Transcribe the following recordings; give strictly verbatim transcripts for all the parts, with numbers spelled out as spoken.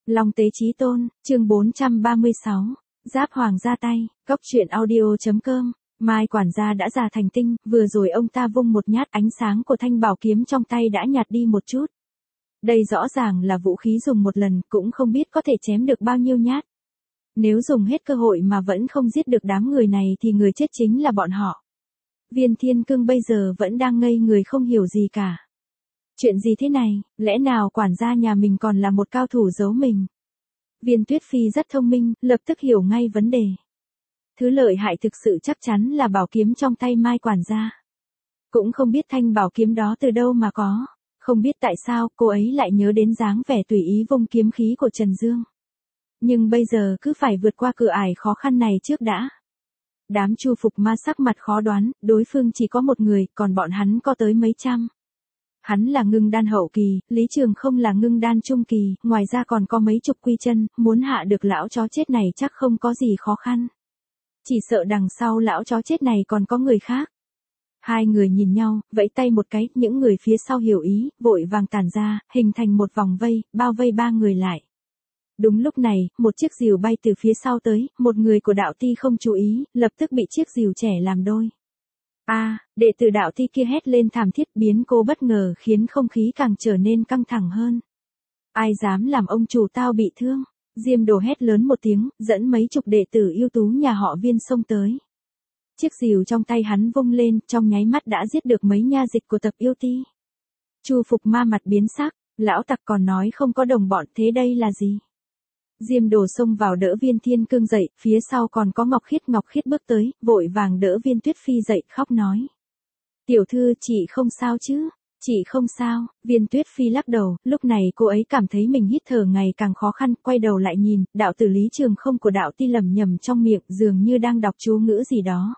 Long Tế Chí Tôn, chương bốn trăm ba mươi sáu, Giáp Hoàng ra tay, Cốc truyện audio.com. Mai quản gia đã già thành tinh, vừa rồi ông ta vung một nhát, ánh sáng của thanh bảo kiếm trong tay đã nhạt đi một chút. Đây rõ ràng là vũ khí dùng một lần, cũng không biết có thể chém được bao nhiêu nhát. Nếu dùng hết cơ hội mà vẫn không giết được đám người này thì người chết chính là bọn họ. Viên Thiên Cương bây giờ vẫn đang ngây người không hiểu gì cả. Chuyện gì thế này, lẽ nào quản gia nhà mình còn là một cao thủ giấu mình? Viên Tuyết Phi rất thông minh, lập tức hiểu ngay vấn đề. Thứ lợi hại thực sự chắc chắn là bảo kiếm trong tay Mai quản gia. Cũng không biết thanh bảo kiếm đó từ đâu mà có. Không biết tại sao cô ấy lại nhớ đến dáng vẻ tùy ý vung kiếm khí của Trần Dương. Nhưng bây giờ cứ phải vượt qua cửa ải khó khăn này trước đã. Đám Chu Phục Ma sắc mặt khó đoán, đối phương chỉ có một người, còn bọn hắn có tới mấy trăm. Hắn là ngưng đan hậu kỳ, Lý Trường không là ngưng đan trung kỳ, ngoài ra còn có mấy chục quy chân, muốn hạ được lão chó chết này chắc không có gì khó khăn. Chỉ sợ đằng sau lão chó chết này còn có người khác. Hai người nhìn nhau, vẫy tay một cái, những người phía sau hiểu ý, vội vàng tản ra, hình thành một vòng vây, bao vây ba người lại. Đúng lúc này, một chiếc rìu bay từ phía sau tới, một người của đạo ti không chú ý, lập tức bị chiếc rìu trẻ làm đôi. A, à, đệ tử đạo ti kia hét lên thảm thiết, biến cố bất ngờ khiến không khí càng trở nên căng thẳng hơn. Ai dám làm ông chủ tao bị thương? Diêm Đồ hét lớn một tiếng, dẫn mấy chục đệ tử ưu tú nhà họ Viên xông tới. Chiếc rìu trong tay hắn vung lên, trong nháy mắt đã giết được mấy nha dịch của tập yêu ti. Chu Phục Ma mặt biến sắc, lão tặc còn nói không có đồng bọn, thế đây là gì? Diêm Đồ xông vào đỡ Viên Thiên Cương dậy, phía sau còn có Ngọc Khiết. Ngọc Khiết bước tới, vội vàng đỡ Viên Tuyết Phi dậy, khóc nói. Tiểu thư, chị không sao chứ? Chị không sao. Viên Tuyết Phi lắc đầu, lúc này cô ấy cảm thấy mình hít thở ngày càng khó khăn, quay đầu lại nhìn, đạo tử Lý Trường không của đạo ti lẩm nhẩm trong miệng, dường như đang đọc chú ngữ gì đó.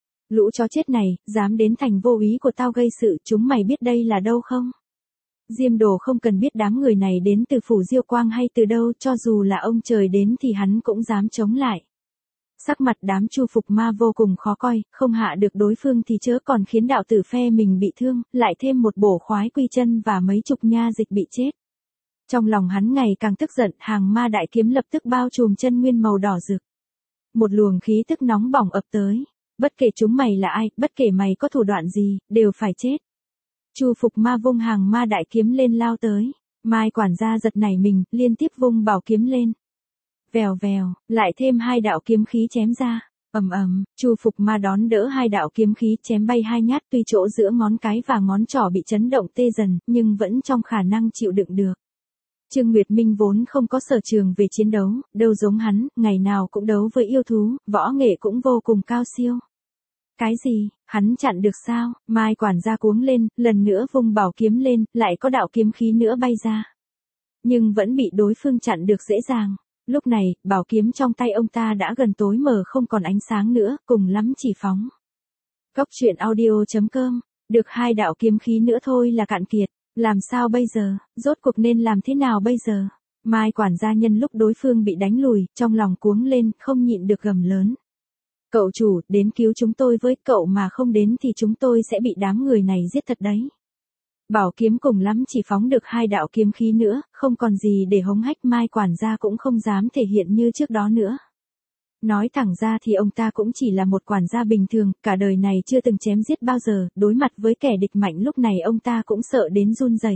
Lũ chó chết này, dám đến thành vô ý của tao gây sự, chúng mày biết đây là đâu không? Diêm Đồ không cần biết đám người này đến từ phủ Diêu Quang hay từ đâu, cho dù là ông trời đến thì hắn cũng dám chống lại. Sắc mặt đám Chu Phục Ma vô cùng khó coi, không hạ được đối phương thì chớ còn khiến đạo tử phe mình bị thương, lại thêm một bổ khoái quy chân và mấy chục nha dịch bị chết. Trong lòng hắn ngày càng tức giận, hàng ma đại kiếm lập tức bao trùm chân nguyên màu đỏ rực. Một luồng khí tức nóng bỏng ập tới. Bất kể chúng mày là ai, bất kể mày có thủ đoạn gì, đều phải chết. Chu Phục Ma vung hàng ma đại kiếm lên lao tới. Mai quản gia giật nảy mình, liên tiếp vung bảo kiếm lên. Vèo vèo, lại thêm hai đạo kiếm khí chém ra. Ầm ầm, Chu Phục Ma đón đỡ hai đạo kiếm khí chém bay hai nhát, tuy chỗ giữa ngón cái và ngón trỏ bị chấn động tê dần, nhưng vẫn trong khả năng chịu đựng được. Trương Nguyệt Minh vốn không có sở trường về chiến đấu, đâu giống hắn, ngày nào cũng đấu với yêu thú, võ nghệ cũng vô cùng cao siêu. Cái gì, hắn chặn được sao? Mai quản gia cuống lên, lần nữa vung bảo kiếm lên, lại có đạo kiếm khí nữa bay ra. Nhưng vẫn bị đối phương chặn được dễ dàng. Lúc này, bảo kiếm trong tay ông ta đã gần tối mờ không còn ánh sáng nữa, cùng lắm chỉ phóng. Cốc truyện audio.com, được hai đạo kiếm khí nữa thôi là cạn kiệt. Làm sao bây giờ, rốt cuộc nên làm thế nào bây giờ? Mai quản gia nhân lúc đối phương bị đánh lùi, trong lòng cuống lên, không nhịn được gầm lớn. Cậu chủ, đến cứu chúng tôi với, cậu mà không đến thì chúng tôi sẽ bị đám người này giết thật đấy. Bảo kiếm cùng lắm chỉ phóng được hai đạo kiếm khí nữa, không còn gì để hống hách. Mai quản gia cũng không dám thể hiện như trước đó nữa. Nói thẳng ra thì ông ta cũng chỉ là một quản gia bình thường, cả đời này chưa từng chém giết bao giờ, đối mặt với kẻ địch mạnh lúc này ông ta cũng sợ đến run rẩy.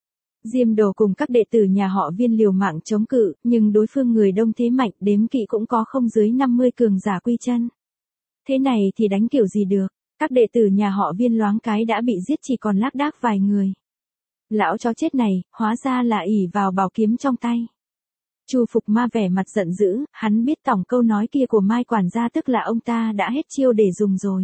Diêm Đồ cùng các đệ tử nhà họ Viên liều mạng chống cự, nhưng đối phương người đông thế mạnh, đếm kỵ cũng có không dưới năm mươi cường giả quy chân. Thế này thì đánh kiểu gì được, các đệ tử nhà họ Viên loáng cái đã bị giết chỉ còn lác đác vài người. Lão chó chết này, hóa ra là ỷ vào bảo kiếm trong tay. Chu Phục Ma vẻ mặt giận dữ, hắn biết tổng câu nói kia của Mai quản gia tức là ông ta đã hết chiêu để dùng rồi.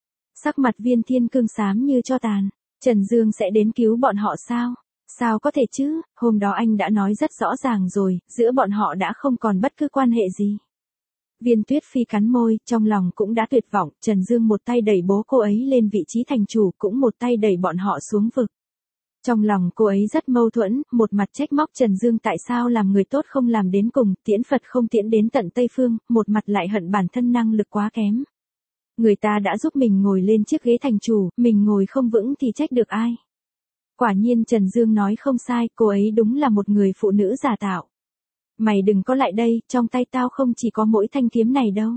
Sắc mặt Viên Thiên Cương xám như tro tàn, Trần Dương sẽ đến cứu bọn họ sao? Sao có thể chứ, hôm đó anh đã nói rất rõ ràng rồi, giữa bọn họ đã không còn bất cứ quan hệ gì. Viên Tuyết Phi cắn môi, trong lòng cũng đã tuyệt vọng, Trần Dương một tay đẩy bố cô ấy lên vị trí thành chủ, cũng một tay đẩy bọn họ xuống vực. Trong lòng cô ấy rất mâu thuẫn, một mặt trách móc Trần Dương tại sao làm người tốt không làm đến cùng, tiễn Phật không tiễn đến tận Tây Phương, một mặt lại hận bản thân năng lực quá kém. Người ta đã giúp mình ngồi lên chiếc ghế thành chủ, mình ngồi không vững thì trách được ai. Quả nhiên Trần Dương nói không sai, cô ấy đúng là một người phụ nữ giả tạo. Mày đừng có lại đây, trong tay tao không chỉ có mỗi thanh kiếm này đâu.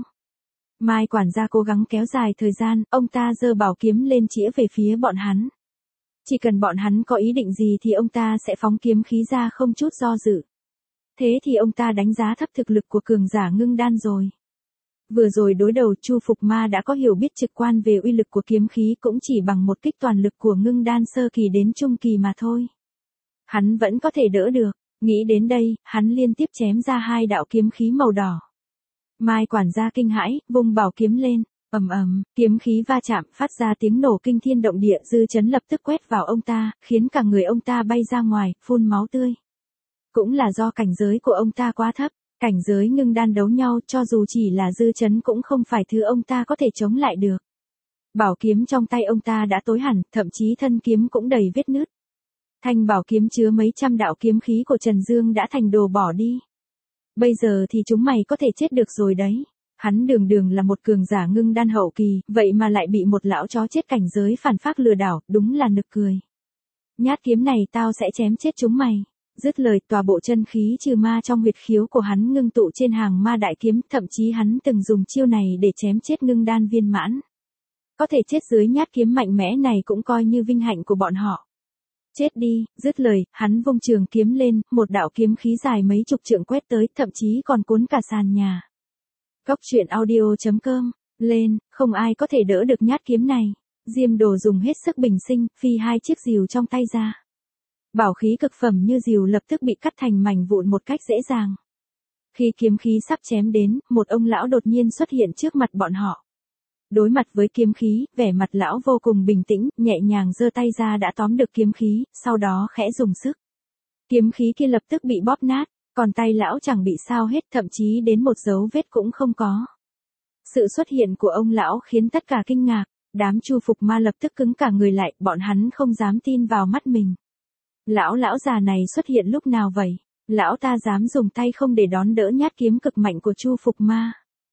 Mai quản gia cố gắng kéo dài thời gian, ông ta giơ bảo kiếm lên chĩa về phía bọn hắn. Chỉ cần bọn hắn có ý định gì thì ông ta sẽ phóng kiếm khí ra không chút do dự. Thế thì ông ta đánh giá thấp thực lực của cường giả ngưng đan rồi. Vừa rồi đối đầu Chu Phục Ma đã có hiểu biết trực quan về uy lực của kiếm khí cũng chỉ bằng một kích toàn lực của ngưng đan sơ kỳ đến trung kỳ mà thôi. Hắn vẫn có thể đỡ được, nghĩ đến đây, hắn liên tiếp chém ra hai đạo kiếm khí màu đỏ. Mai quản gia kinh hãi, vung bảo kiếm lên, ầm ầm, kiếm khí va chạm, phát ra tiếng nổ kinh thiên động địa, dư chấn lập tức quét vào ông ta, khiến cả người ông ta bay ra ngoài, phun máu tươi. Cũng là do cảnh giới của ông ta quá thấp, cảnh giới ngưng đan đấu nhau cho dù chỉ là dư chấn cũng không phải thứ ông ta có thể chống lại được. Bảo kiếm trong tay ông ta đã tối hẳn, thậm chí thân kiếm cũng đầy vết nứt. Thanh bảo kiếm chứa mấy trăm đạo kiếm khí của Trần Dương đã thành đồ bỏ đi. Bây giờ thì chúng mày có thể chết được rồi đấy. Hắn đường đường là một cường giả ngưng đan hậu kỳ, vậy mà lại bị một lão chó chết cảnh giới phản phác lừa đảo, đúng là nực cười. Nhát kiếm này tao sẽ chém chết chúng mày. Dứt lời, tòa bộ chân khí trừ ma trong huyệt khiếu của hắn ngưng tụ trên hàng ma đại kiếm, thậm chí hắn từng dùng chiêu này để chém chết ngưng đan viên mãn. Có thể chết dưới nhát kiếm mạnh mẽ này cũng coi như vinh hạnh của bọn họ. Chết đi, dứt lời, hắn vung trường kiếm lên, một đạo kiếm khí dài mấy chục trượng quét tới, thậm chí còn cuốn cả sàn nhà. Góc truyện audio chấm com, lên, không ai có thể đỡ được nhát kiếm này. Diêm Đồ dùng hết sức bình sinh, phi hai chiếc rìu trong tay ra. Bảo khí cực phẩm như rìu lập tức bị cắt thành mảnh vụn một cách dễ dàng. Khi kiếm khí sắp chém đến, một ông lão đột nhiên xuất hiện trước mặt bọn họ. Đối mặt với kiếm khí, vẻ mặt lão vô cùng bình tĩnh, nhẹ nhàng giơ tay ra đã tóm được kiếm khí, sau đó khẽ dùng sức. Kiếm khí kia lập tức bị bóp nát, còn tay lão chẳng bị sao hết, thậm chí đến một dấu vết cũng không có. Sự xuất hiện của ông lão khiến tất cả kinh ngạc, đám Chu Phục Ma lập tức cứng cả người lại, bọn hắn không dám tin vào mắt mình. Lão lão già này xuất hiện lúc nào vậy? Lão ta dám dùng tay không để đón đỡ nhát kiếm cực mạnh của Chu Phục Ma.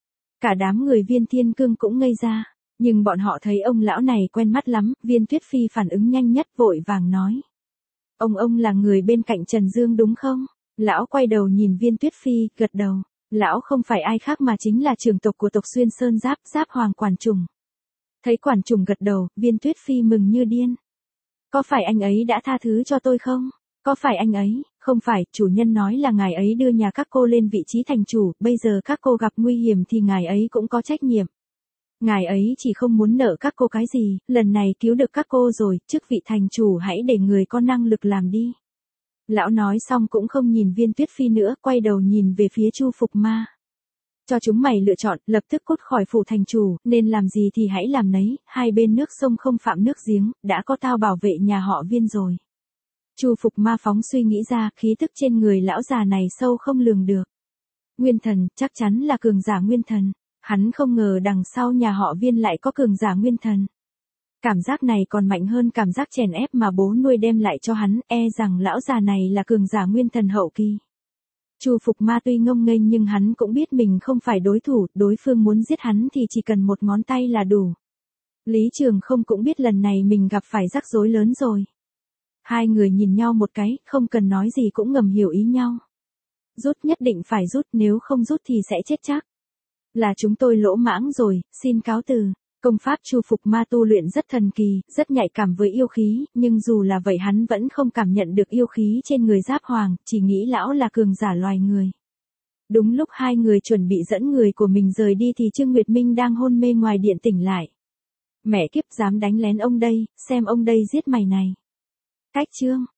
Cả đám người Viên Thiên Cương cũng ngây ra, nhưng bọn họ thấy ông lão này quen mắt lắm, Viên Tuyết Phi phản ứng nhanh nhất vội vàng nói. Ông ông là người bên cạnh Trần Dương đúng không? Lão quay đầu nhìn Viên Tuyết Phi, gật đầu. Lão không phải ai khác mà chính là trưởng tộc của tộc Xuyên Sơn Giáp, Giáp Hoàng Quản Trùng. Thấy Quản Trùng gật đầu, Viên Tuyết Phi mừng như điên. Có phải anh ấy đã tha thứ cho tôi không? Có phải anh ấy? Không phải, chủ nhân nói là ngài ấy đưa nhà các cô lên vị trí thành chủ, bây giờ các cô gặp nguy hiểm thì ngài ấy cũng có trách nhiệm. Ngài ấy chỉ không muốn nợ các cô cái gì, lần này cứu được các cô rồi, chức vị thành chủ hãy để người có năng lực làm đi. Lão nói xong cũng không nhìn Viên Tuyết Phi nữa, quay đầu nhìn về phía Chu Phục Ma. Cho chúng mày lựa chọn, lập tức cút khỏi phủ thành chủ, nên làm gì thì hãy làm nấy, hai bên nước sông không phạm nước giếng, đã có tao bảo vệ nhà họ Viên rồi. Chu Phục Ma phóng suy nghĩ ra, khí tức trên người lão già này sâu không lường được. Nguyên thần, chắc chắn là cường giả nguyên thần. Hắn không ngờ đằng sau nhà họ Viên lại có cường giả nguyên thần. Cảm giác này còn mạnh hơn cảm giác chèn ép mà bố nuôi đem lại cho hắn, e rằng lão già này là cường giả nguyên thần hậu kỳ. Chu Phục Ma tuy ngông nghênh nhưng hắn cũng biết mình không phải đối thủ, đối phương muốn giết hắn thì chỉ cần một ngón tay là đủ. Lý Trường Không cũng biết lần này mình gặp phải rắc rối lớn rồi. Hai người nhìn nhau một cái, không cần nói gì cũng ngầm hiểu ý nhau. Rút nhất định phải rút, nếu không rút thì sẽ chết chắc. Là chúng tôi lỗ mãng rồi, xin cáo từ. Công pháp Chu Phục Ma tu luyện rất thần kỳ, rất nhạy cảm với yêu khí, nhưng dù là vậy hắn vẫn không cảm nhận được yêu khí trên người Giáp Hoàng, chỉ nghĩ lão là cường giả loài người. Đúng lúc hai người chuẩn bị dẫn người của mình rời đi thì Trương Nguyệt Minh đang hôn mê ngoài điện tỉnh lại. Mẹ kiếp, dám đánh lén ông đây, xem ông đây giết mày này. Cách Trương